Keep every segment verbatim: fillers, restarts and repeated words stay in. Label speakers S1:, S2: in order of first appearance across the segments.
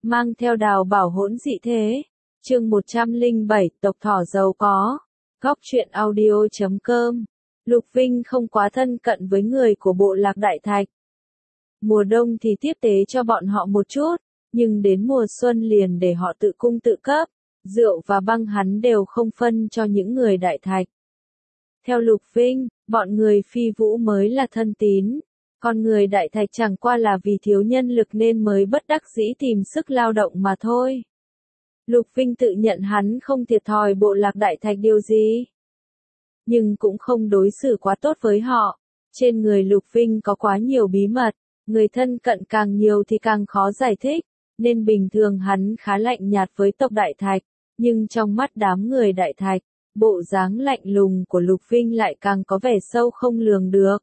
S1: mang theo đào bảo hỗn dị thế. Chương một trăm lẻ bảy, tộc thỏ giàu có. Góc truyện audio chấm com. Lục Vinh không quá thân cận với người của bộ lạc Đại Thạch. Mùa đông thì tiếp tế cho bọn họ một chút, nhưng đến mùa xuân liền để họ tự cung tự cấp, rượu và băng hắn đều không phân cho những người Đại Thạch. Theo Lục Vinh, bọn người Phi Vũ mới là thân tín, còn người Đại Thạch chẳng qua là vì thiếu nhân lực nên mới bất đắc dĩ tìm sức lao động mà thôi. Lục Vinh tự nhận hắn không thiệt thòi bộ lạc Đại Thạch điều gì, nhưng cũng không đối xử quá tốt với họ. Trên người Lục Vinh có quá nhiều bí mật, người thân cận càng nhiều thì càng khó giải thích, nên bình thường hắn khá lạnh nhạt với tộc Đại Thạch, nhưng trong mắt đám người Đại Thạch, bộ dáng lạnh lùng của Lục Vinh lại càng có vẻ sâu không lường được.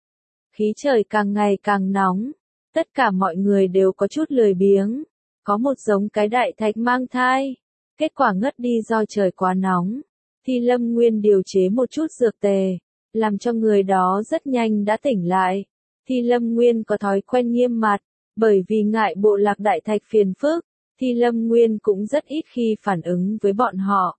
S1: Khí trời càng ngày càng nóng, tất cả mọi người đều có chút lười biếng, có một giống cái Đại Thạch mang thai, kết quả ngất đi do trời quá nóng. Thì Lâm Nguyên điều chế một chút dược tề, làm cho người đó rất nhanh đã tỉnh lại. Thì Lâm Nguyên có thói quen nghiêm mặt, bởi vì ngại bộ lạc Đại Thạch phiền phức, thì Lâm Nguyên cũng rất ít khi phản ứng với bọn họ.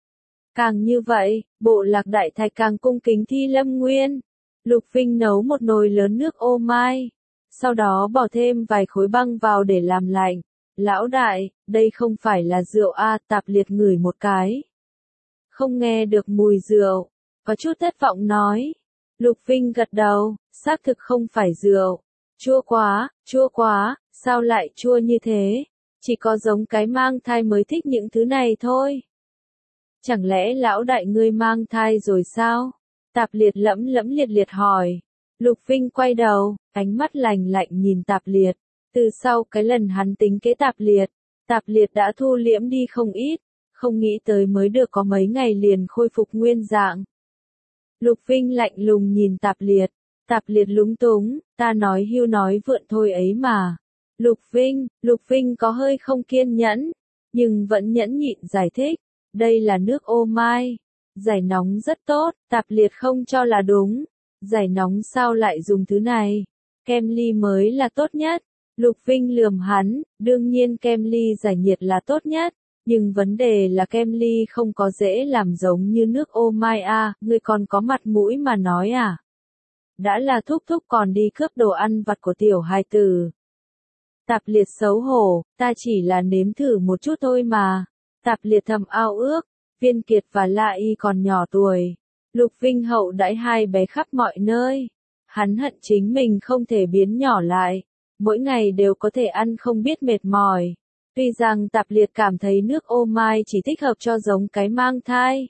S1: Càng như vậy, bộ lạc Đại Thạch càng cung kính Thi Lâm Nguyên. Lục Vinh nấu một nồi lớn nước ô mai, sau đó bỏ thêm vài khối băng vào để làm lạnh. Lão đại, đây không phải là rượu a? Tạp Liệt ngửi một cái, không nghe được mùi rượu, có chút thất vọng nói. Lục Vinh gật đầu, xác thực không phải rượu. Chua quá, chua quá, sao lại chua như thế? Chỉ có giống cái mang thai mới thích những thứ này thôi. Chẳng lẽ lão đại ngươi mang thai rồi sao? Tạp Liệt lẫm lẫm liệt liệt hỏi. Lục Vinh quay đầu, ánh mắt lạnh lạnh nhìn Tạp Liệt. Từ sau cái lần hắn tính kế Tạp Liệt, Tạp Liệt đã thu liễm đi không ít, không nghĩ tới mới được có mấy ngày liền khôi phục nguyên dạng. Lục Vinh lạnh lùng nhìn Tạp Liệt, Tạp Liệt lúng túng, ta nói hưu nói vượn thôi ấy mà. Lục Vinh, Lục Vinh có hơi không kiên nhẫn, nhưng vẫn nhẫn nhịn giải thích, đây là nước ô mai, giải nóng rất tốt. Tạp Liệt không cho là đúng, giải nóng sao lại dùng thứ này, kem ly mới là tốt nhất. Lục Vinh lườm hắn, đương nhiên kem ly giải nhiệt là tốt nhất, nhưng vấn đề là kem ly không có dễ làm giống như nước ô mai a, ngươi còn có mặt mũi mà nói à? Đã là thúc thúc còn đi cướp đồ ăn vặt của tiểu hài tử. Tạp Liệt xấu hổ, ta chỉ là nếm thử một chút thôi mà. Tạp Liệt thầm ao ước, Viên Kiệt và La Y còn nhỏ tuổi. Lục Vinh hậu đãi hai bé khắp mọi nơi. Hắn hận chính mình không thể biến nhỏ lại, mỗi ngày đều có thể ăn không biết mệt mỏi. Tuy rằng Tạp Liệt cảm thấy nước ô mai chỉ thích hợp cho giống cái mang thai,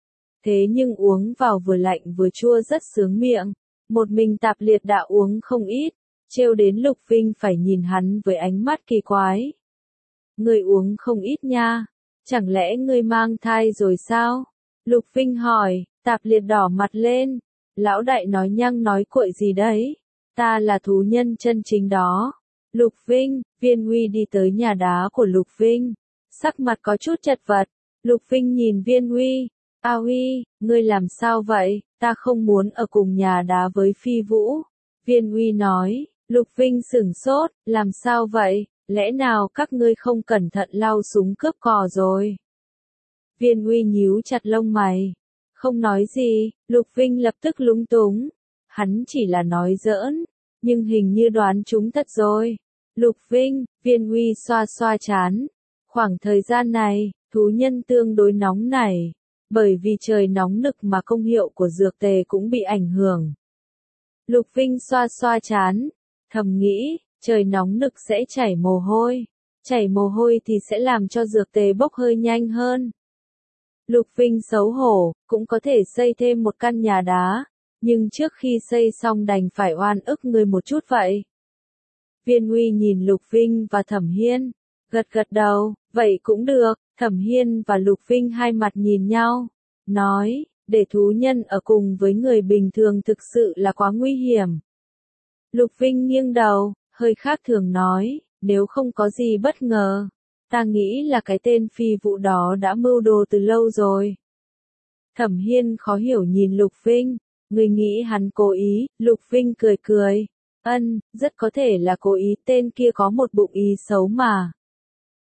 S1: thế nhưng uống vào vừa lạnh vừa chua rất sướng miệng. Một mình Tạp Liệt đã uống không ít, trêu đến Lục Vinh phải nhìn hắn với ánh mắt kỳ quái. Ngươi uống không ít nha, chẳng lẽ ngươi mang thai rồi sao? Lục Vinh hỏi. Tạp Liệt đỏ mặt lên, lão đại nói nhăng nói cuội gì đấy, ta là thú nhân chân chính đó. Lục Vinh, Viên Uy đi tới nhà đá của Lục Vinh, sắc mặt có chút chật vật. Lục Vinh nhìn Viên Uy, a Uy, ngươi làm sao vậy, ta không muốn ở cùng nhà đá với Phi Vũ. Viên Uy nói. Lục Vinh sửng sốt, làm sao vậy, lẽ nào các ngươi không cẩn thận lau súng cướp cò rồi? Viên Uy nhíu chặt lông mày, không nói gì. Lục Vinh lập tức lúng túng, hắn chỉ là nói giỡn, nhưng hình như đoán trúng thật rồi. Lục Vinh, Viên Uy xoa xoa trán. Khoảng thời gian này, thú nhân tương đối nóng nảy, bởi vì trời nóng nực mà công hiệu của dược tề cũng bị ảnh hưởng. Lục Vinh xoa xoa trán, thầm nghĩ, trời nóng nực sẽ chảy mồ hôi, chảy mồ hôi thì sẽ làm cho dược tề bốc hơi nhanh hơn. Lục Vinh xấu hổ, cũng có thể xây thêm một căn nhà đá, nhưng trước khi xây xong đành phải oan ức người một chút vậy. Viên Uy nhìn Lục Vinh và Thẩm Hiên, gật gật đầu, vậy cũng được. Thẩm Hiên và Lục Vinh hai mặt nhìn nhau, nói, để thú nhân ở cùng với người bình thường thực sự là quá nguy hiểm. Lục Vinh nghiêng đầu, hơi khác thường nói, nếu không có gì bất ngờ, ta nghĩ là cái tên Phi Vũ đó đã mưu đồ từ lâu rồi. Thẩm Hiên khó hiểu nhìn Lục Vinh, người nghĩ hắn cố ý. Lục Vinh cười cười, ân, rất có thể là cố ý, tên kia có một bụng ý xấu mà.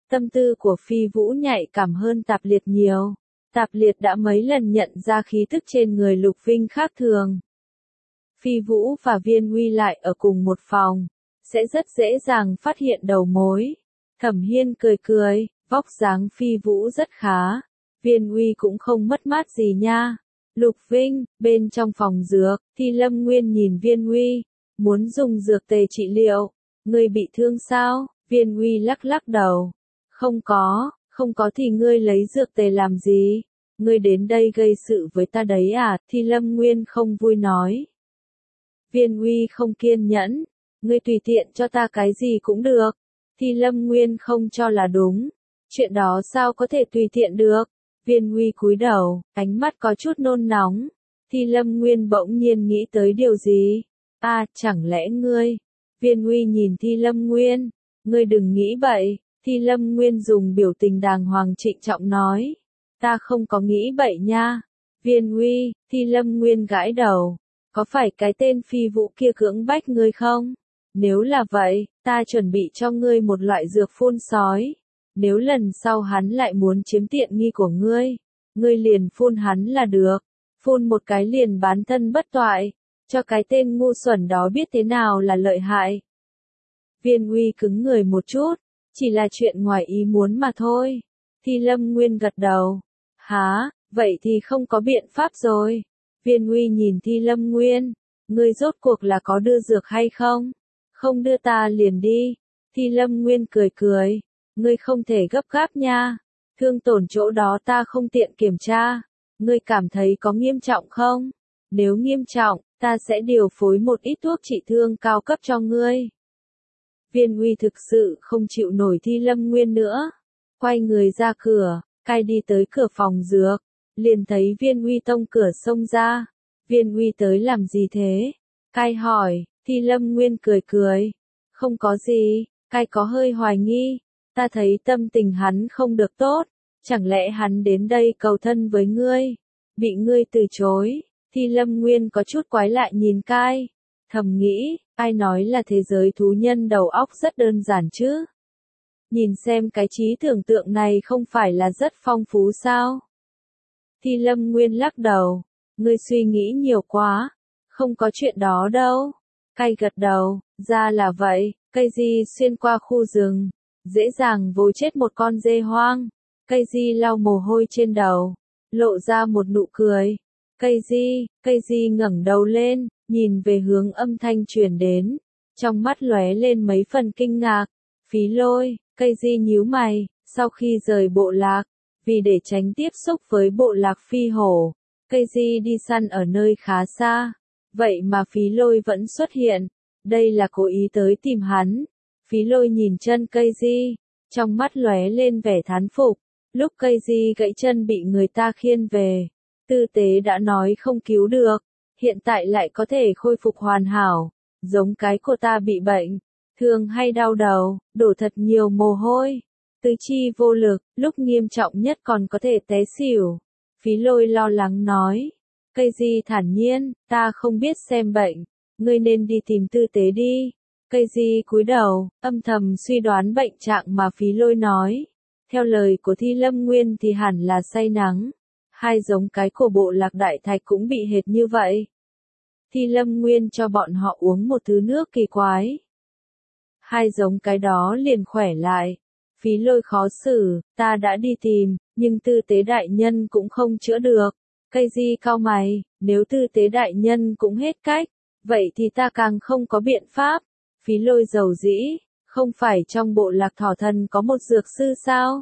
S1: Tâm tư của Phi Vũ nhạy cảm hơn Tạp Liệt nhiều. Tạp Liệt đã mấy lần nhận ra khí tức trên người Lục Vinh khác thường. Phi Vũ và Viên Uy lại ở cùng một phòng, sẽ rất dễ dàng phát hiện đầu mối. Thẩm Hiên cười cười, vóc dáng Phi Vũ rất khá, Viên Uy cũng không mất mát gì nha. Lục Vinh, bên trong phòng dược, thì Lâm Nguyên nhìn Viên Uy, muốn dùng dược tề trị liệu. Ngươi bị thương sao? Viên Uy lắc lắc đầu. Không có, không có thì ngươi lấy dược tề làm gì? Ngươi đến đây gây sự với ta đấy à? Thì Lâm Nguyên không vui nói. Viên Uy không kiên nhẫn, ngươi tùy tiện cho ta cái gì cũng được. Thì Lâm Nguyên không cho là đúng. Chuyện đó sao có thể tùy tiện được? Viên Uy cúi đầu, ánh mắt có chút nôn nóng. Thì Lâm Nguyên bỗng nhiên nghĩ tới điều gì? À, chẳng lẽ ngươi? Viên Uy nhìn Thi Lâm Nguyên. Ngươi đừng nghĩ bậy. Thi Lâm Nguyên dùng biểu tình đàng hoàng trịnh trọng nói. Ta không có nghĩ bậy nha. Viên Uy, Thi Lâm Nguyên gãi đầu. Có phải cái tên Phi Vũ kia cưỡng bách ngươi không? Nếu là vậy, ta chuẩn bị cho ngươi một loại dược phun sói. Nếu lần sau hắn lại muốn chiếm tiện nghi của ngươi, ngươi liền phun hắn là được. Phun một cái liền bán thân bất toại, cho cái tên ngu xuẩn đó biết thế nào là lợi hại. Viên Uy cứng người một chút, chỉ là chuyện ngoài ý muốn mà thôi. Thì Lâm Nguyên gật đầu. Hả, vậy thì không có biện pháp rồi. Viên Uy nhìn Thi Lâm Nguyên, ngươi rốt cuộc là có đưa dược hay không? Không đưa ta liền đi. Thi Lâm Nguyên cười cười, ngươi không thể gấp gáp nha. Thương tổn chỗ đó ta không tiện kiểm tra. Ngươi cảm thấy có nghiêm trọng không? Nếu nghiêm trọng, ta sẽ điều phối một ít thuốc trị thương cao cấp cho ngươi. Viên Uy thực sự không chịu nổi Thi Lâm Nguyên nữa. Quay người ra cửa, cai đi tới cửa phòng dược. Liền thấy Viên Uy tông cửa xông ra. Viên Uy tới làm gì thế? Cai hỏi. Thi Lâm Nguyên cười cười. Không có gì. Cai có hơi hoài nghi. Ta thấy tâm tình hắn không được tốt. Chẳng lẽ hắn đến đây cầu thân với ngươi? Bị ngươi từ chối. Thi Lâm Nguyên có chút quái lại nhìn Cai. Thầm nghĩ, ai nói là thế giới thú nhân đầu óc rất đơn giản chứ? Nhìn xem cái trí tưởng tượng này không phải là rất phong phú sao? Thi Lâm Nguyên lắc đầu. Ngươi suy nghĩ nhiều quá. Không có chuyện đó đâu. Cai gật đầu. Ra là vậy. Cây di xuyên qua khu rừng. Dễ dàng vồ chết một con dê hoang. Cây di lau mồ hôi trên đầu. Lộ ra một nụ cười. Cây di, cây di ngẩng đầu lên, nhìn về hướng âm thanh truyền đến. Trong mắt lóe lên mấy phần kinh ngạc. Phí Lôi, cây di nhíu mày, sau khi rời bộ lạc, vì để tránh tiếp xúc với bộ lạc phi hổ, cây di đi săn ở nơi khá xa. Vậy mà Phí Lôi vẫn xuất hiện. Đây là cố ý tới tìm hắn. Phí Lôi nhìn chân cây di, trong mắt lóe lên vẻ thán phục. Lúc cây di gãy chân bị người ta khiêng về, tư tế đã nói không cứu được, hiện tại lại có thể khôi phục hoàn hảo, giống cái cô ta bị bệnh, thường hay đau đầu, đổ thật nhiều mồ hôi, tứ chi vô lực, lúc nghiêm trọng nhất còn có thể té xỉu. Phí Lôi lo lắng nói, cây di thản nhiên, ta không biết xem bệnh, ngươi nên đi tìm tư tế đi. Cây di cúi đầu, âm thầm suy đoán bệnh trạng mà Phí Lôi nói. Theo lời của Thi Lâm Nguyên thì hẳn là say nắng. Hai giống cái của bộ lạc đại thạch cũng bị hệt như vậy. Thi Lâm Nguyên cho bọn họ uống một thứ nước kỳ quái. Hai giống cái đó liền khỏe lại. Phí Lôi khó xử, ta đã đi tìm, nhưng tư tế đại nhân cũng không chữa được. Cây di cau mày, nếu tư tế đại nhân cũng hết cách, vậy thì ta càng không có biện pháp. Phí Lôi dầu dĩ, không phải trong bộ lạc thỏ thần có một dược sư sao?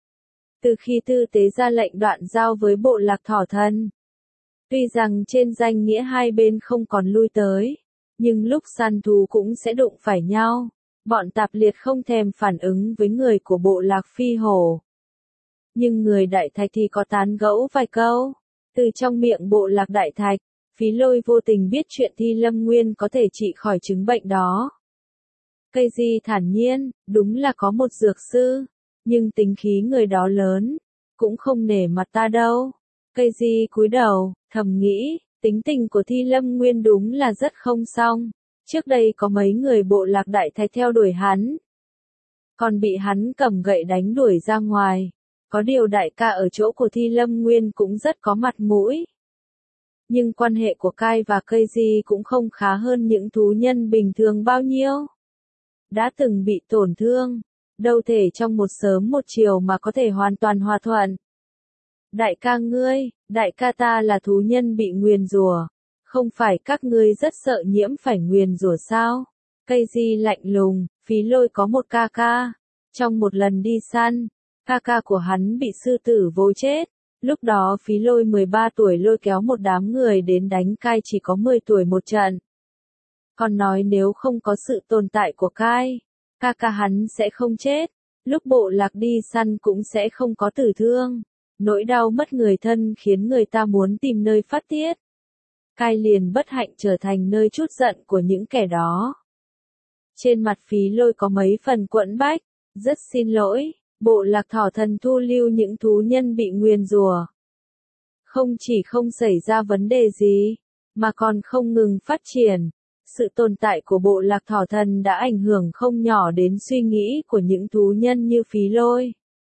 S1: Từ khi tư tế ra lệnh đoạn giao với bộ lạc thỏ thần, tuy rằng trên danh nghĩa hai bên không còn lui tới, nhưng lúc săn thú cũng sẽ đụng phải nhau. Bọn Tạp Liệt không thèm phản ứng với người của bộ lạc phi hổ. Nhưng người đại thạch thì có tán gẫu vài câu. Từ trong miệng bộ lạc đại thạch, Phí Lôi vô tình biết chuyện Thi Lâm Nguyên có thể trị khỏi chứng bệnh đó. Cây di thản nhiên, đúng là có một dược sư, nhưng tính khí người đó lớn, cũng không nể mặt ta đâu. Cây di cúi đầu, thầm nghĩ, tính tình của Thi Lâm Nguyên đúng là rất không xong. Trước đây có mấy người bộ lạc đại thạch theo đuổi hắn. còn bị hắn cầm gậy đánh đuổi ra ngoài. Có điều đại ca ở chỗ của Thi Lâm Nguyên cũng rất có mặt mũi. Nhưng quan hệ của Kai và Keiji cũng không khá hơn những thú nhân bình thường bao nhiêu. Đã từng bị tổn thương, đâu thể trong một sớm một chiều mà có thể hoàn toàn hòa thuận. Đại ca ngươi, đại ca ta là thú nhân bị nguyền rủa, không phải các ngươi rất sợ nhiễm phải nguyền rủa sao? Keiji lạnh lùng, Phí Lôi có một ca ca. Trong một lần đi săn, ca ca của hắn bị sư tử vồ chết. Lúc đó Phí Lôi mười ba tuổi lôi kéo một đám người đến đánh Kai chỉ có mười tuổi một trận. Còn nói nếu không có sự tồn tại của Kai, ca ca hắn sẽ không chết. Lúc bộ lạc đi săn cũng sẽ không có tử thương. Nỗi đau mất người thân khiến người ta muốn tìm nơi phát tiết. Kai liền bất hạnh trở thành nơi trút giận của những kẻ đó. Trên mặt Phí Lôi có mấy phần quẫn bách. Rất xin lỗi, bộ lạc thỏ thần thu lưu những thú nhân bị nguyền rủa. Không chỉ không xảy ra vấn đề gì, mà còn không ngừng phát triển. Sự tồn tại của bộ lạc thỏ thần đã ảnh hưởng không nhỏ đến suy nghĩ của những thú nhân như Phí Lôi.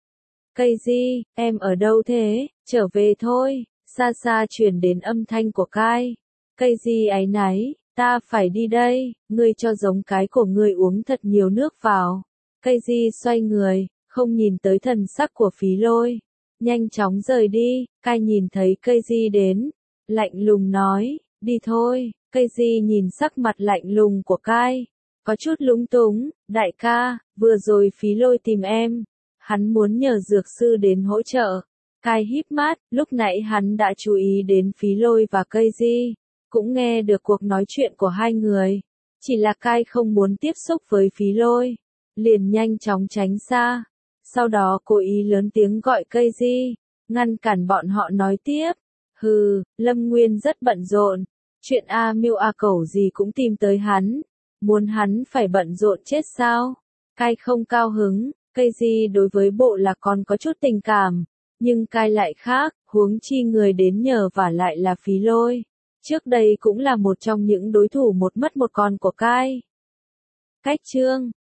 S1: Keiji, em ở đâu thế? Trở về thôi. Xa xa truyền đến âm thanh của Kai. Keiji áy náy, ta phải đi đây, ngươi cho giống cái của ngươi uống thật nhiều nước vào. Keiji xoay người, không nhìn tới thần sắc của Phí Lôi. Nhanh chóng rời đi, Kai nhìn thấy Keiji đến. Lạnh lùng nói, đi thôi. Keiji nhìn sắc mặt lạnh lùng của Kai. Có chút lúng túng, đại ca, vừa rồi Phí Lôi tìm em. Hắn muốn nhờ dược sư đến hỗ trợ. Kai híp mắt, lúc nãy hắn đã chú ý đến Phí Lôi và Keiji. Cũng nghe được cuộc nói chuyện của hai người. Chỉ là Kai không muốn tiếp xúc với Phí Lôi. Liền nhanh chóng tránh xa. Sau đó cố ý lớn tiếng gọi Keiji, ngăn cản bọn họ nói tiếp. Hừ, Lâm Nguyên rất bận rộn. Chuyện A Miêu A Cẩu gì cũng tìm tới hắn. Muốn hắn phải bận rộn chết sao? Kai không cao hứng. Keiji đối với bộ lạc còn có chút tình cảm. Nhưng Kai lại khác, huống chi người đến nhờ vả lại là Phí Lôi. Trước đây cũng là một trong những đối thủ một mất một còn của Kai. Cách chương